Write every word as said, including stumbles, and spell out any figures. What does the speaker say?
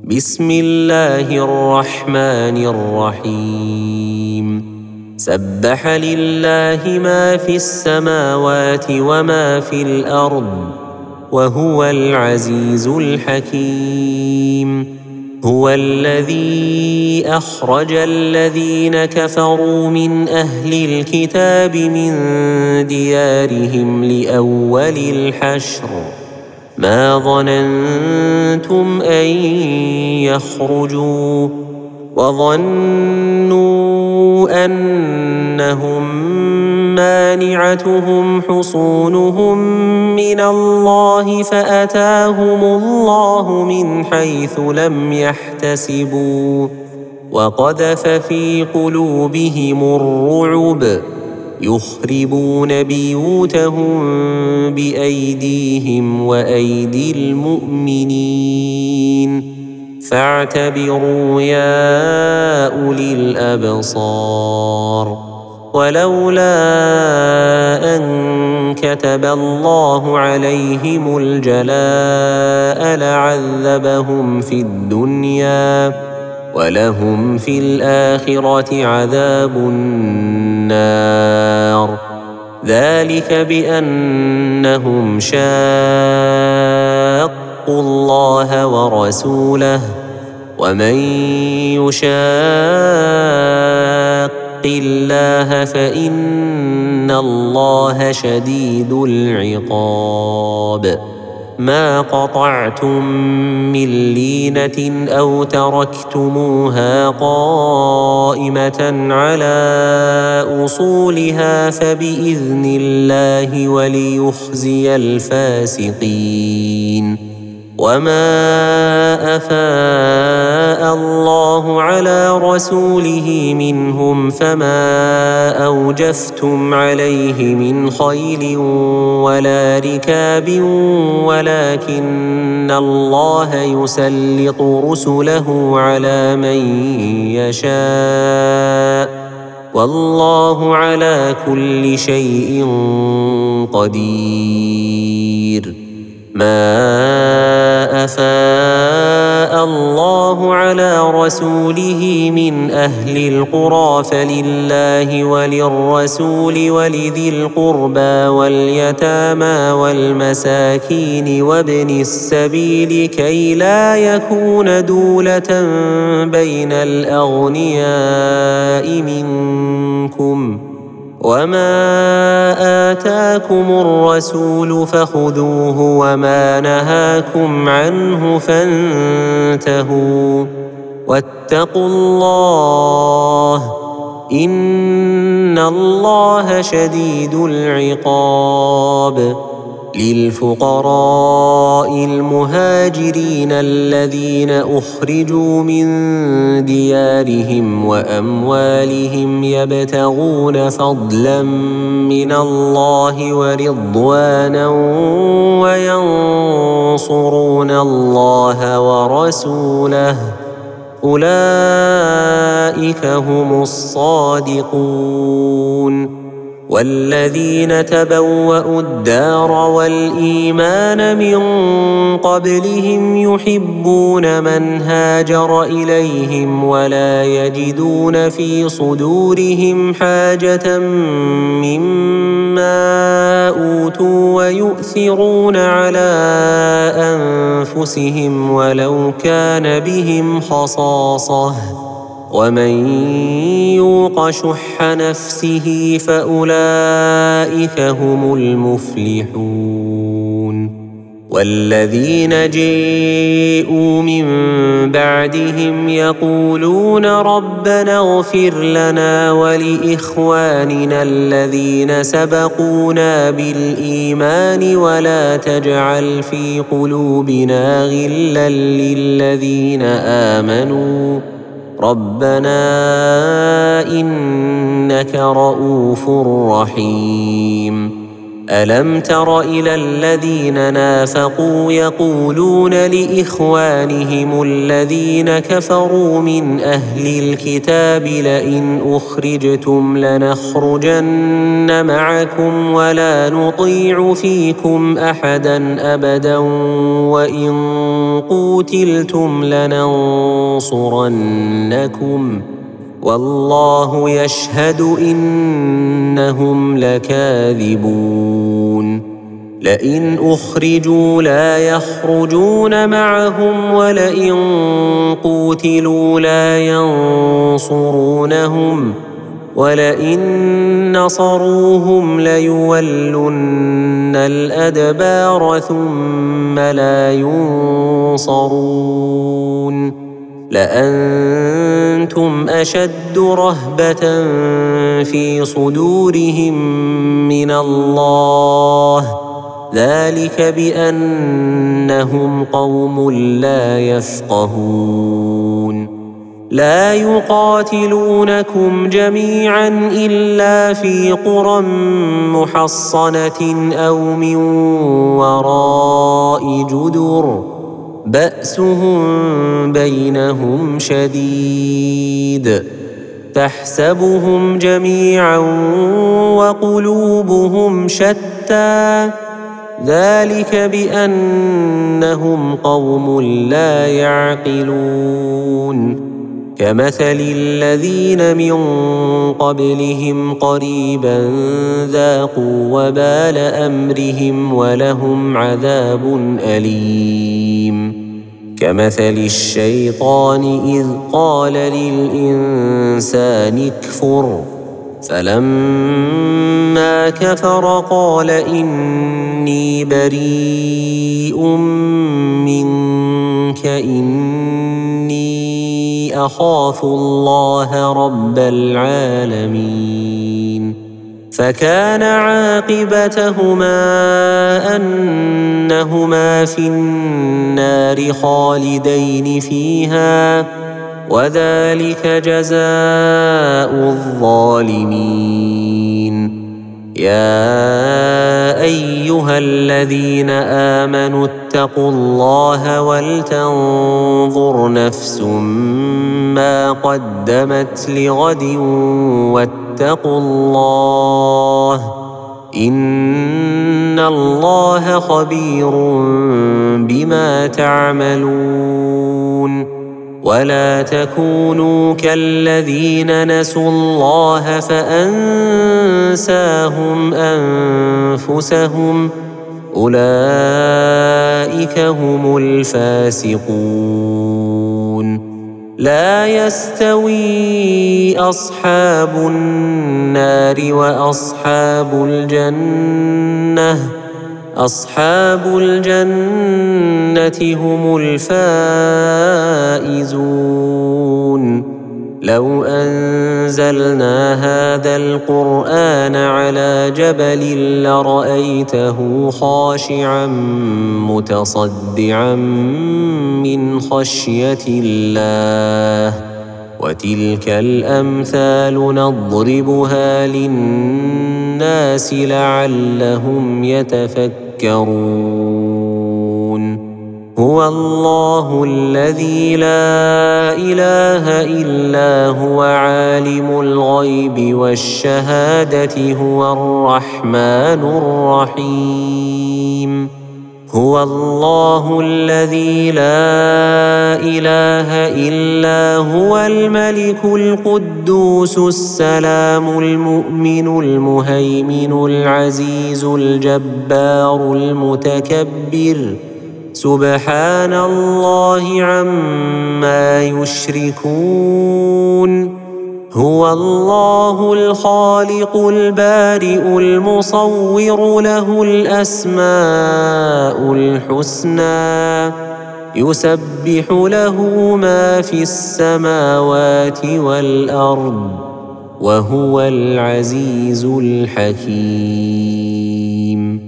بسم الله الرحمن الرحيم سبح لله ما في السماوات وما في الأرض وهو العزيز الحكيم هو الذي أخرج الذين كفروا من أهل الكتاب من ديارهم لأول الحشر ما ظننتم أن يخرجوا وظنوا أنهم مانعتهم حصونهم من الله فأتاهم الله من حيث لم يحتسبوا وقذف في قلوبهم الرعب يخربون بيوتهم بأيديهم وأيدي المؤمنين فاعتبروا يا أولي الأبصار ولولا أن كتب الله عليهم الجلاء لعذبهم في الدنيا ولهم في الآخرة عذاب النار ذلك بأنهم شاقوا الله ورسوله ومن يشاق الله فإن الله شديد العقاب ما قطعتم من لينة أو تركتموها قائمة على أصولها فبإذن الله وليخزي الفاسقين وما أفاء الله على رسوله منهم فما أوجفتم عليه من خيل ولا ركاب ولكن الله يسلط رسله على من يشاء والله على كل شيء قدير ما أفاء الله على رسوله من أهل القرى فلله وللرسول ولذي القربى واليتامى والمساكين وابن السبيل كي لا يكون دولة بين الأغنياء منكم وما آتاكم الرسول فخذوه وما نهاكم عنه فانتهوا واتقوا الله إن الله شديد العقاب للفقراء المهاجرين الذين أخرجوا من ديارهم وأموالهم يبتغون فضلا من الله ورضوانا وينصرون الله ورسوله أولئك هم الصادقون والذين تبوأوا الدار والإيمان من قبلهم يحبون من هاجر إليهم ولا يجدون في صدورهم حاجة مما أوتوا ويؤثرون على أنفسهم ولو كان بهم خصاصة ومن يوق شح نفسه فأولئك هم المفلحون والذين جاءوا من بعدهم يقولون ربنا اغفر لنا ولإخواننا الذين سبقونا بالإيمان ولا تجعل في قلوبنا غلا للذين آمنوا ربنا إنك رؤوف رحيم ألم تر إلى الذين نافقوا يقولون لإخوانهم الذين كفروا من أهل الكتاب لئن أخرجتم لنخرجن معكم ولا نطيع فيكم أحدا أبدا وإن قوتلتم لننصرنكم والله يشهد إنهم لكاذبون لئن أخرجوا لا يخرجون معهم ولئن قوتلوا لا ينصرونهم ولئن نصروهم ليولن الأدبار ثم لا ينصرون لأنتم أشد رهبة في صدورهم من الله ذلك بأنهم قوم لا يفقهون لا يقاتلونكم جميعا إلا في قرى محصنة أو من وراء جدر بأسهم بينهم شديد تحسبهم جميعا وقلوبهم شتى ذلك بأنهم قوم لا يعقلون كمثل الذين من قبلهم قريبا ذاقوا وبال أمرهم ولهم عذاب أليم كمثل الشيطان إذ قال للإنسان اكفر فلما كفر قال إني بريء منك إني أخاف الله رب العالمين فكان عاقبتهما أنهما في النار خالدين فيها وذلك جزاء الظالمين يا أيها الذين آمنوا اتقوا الله ولتنظر نفس ما قدمت لغد واتقوا الله إن الله خبير بما تعملون ولا تكونوا كالذين نسوا الله فأنساهم أنفسهم أولئك هم الفاسقون لا يستوي أصحاب النار وأصحاب الجنة أصحاب الجنة هم الفائزون لو أنزلنا هذا القرآن على جبل لرأيته خاشعا متصدعا من خشية الله وتلك الأمثال نضربها للناس لعلهم يتفكرون هو الله الذي لا إله إلا هو عالم الغيب والشهادة هو الرحمن الرحيم هو الله الذي لا إله إلا هو الملك القدوس السلام المؤمن المهيمن العزيز الجبار المتكبر سبحان الله عما يشركون هو الله الخالق البارئ المصور له الأسماء الحسنى يسبح له ما في السماوات والأرض وهو العزيز الحكيم.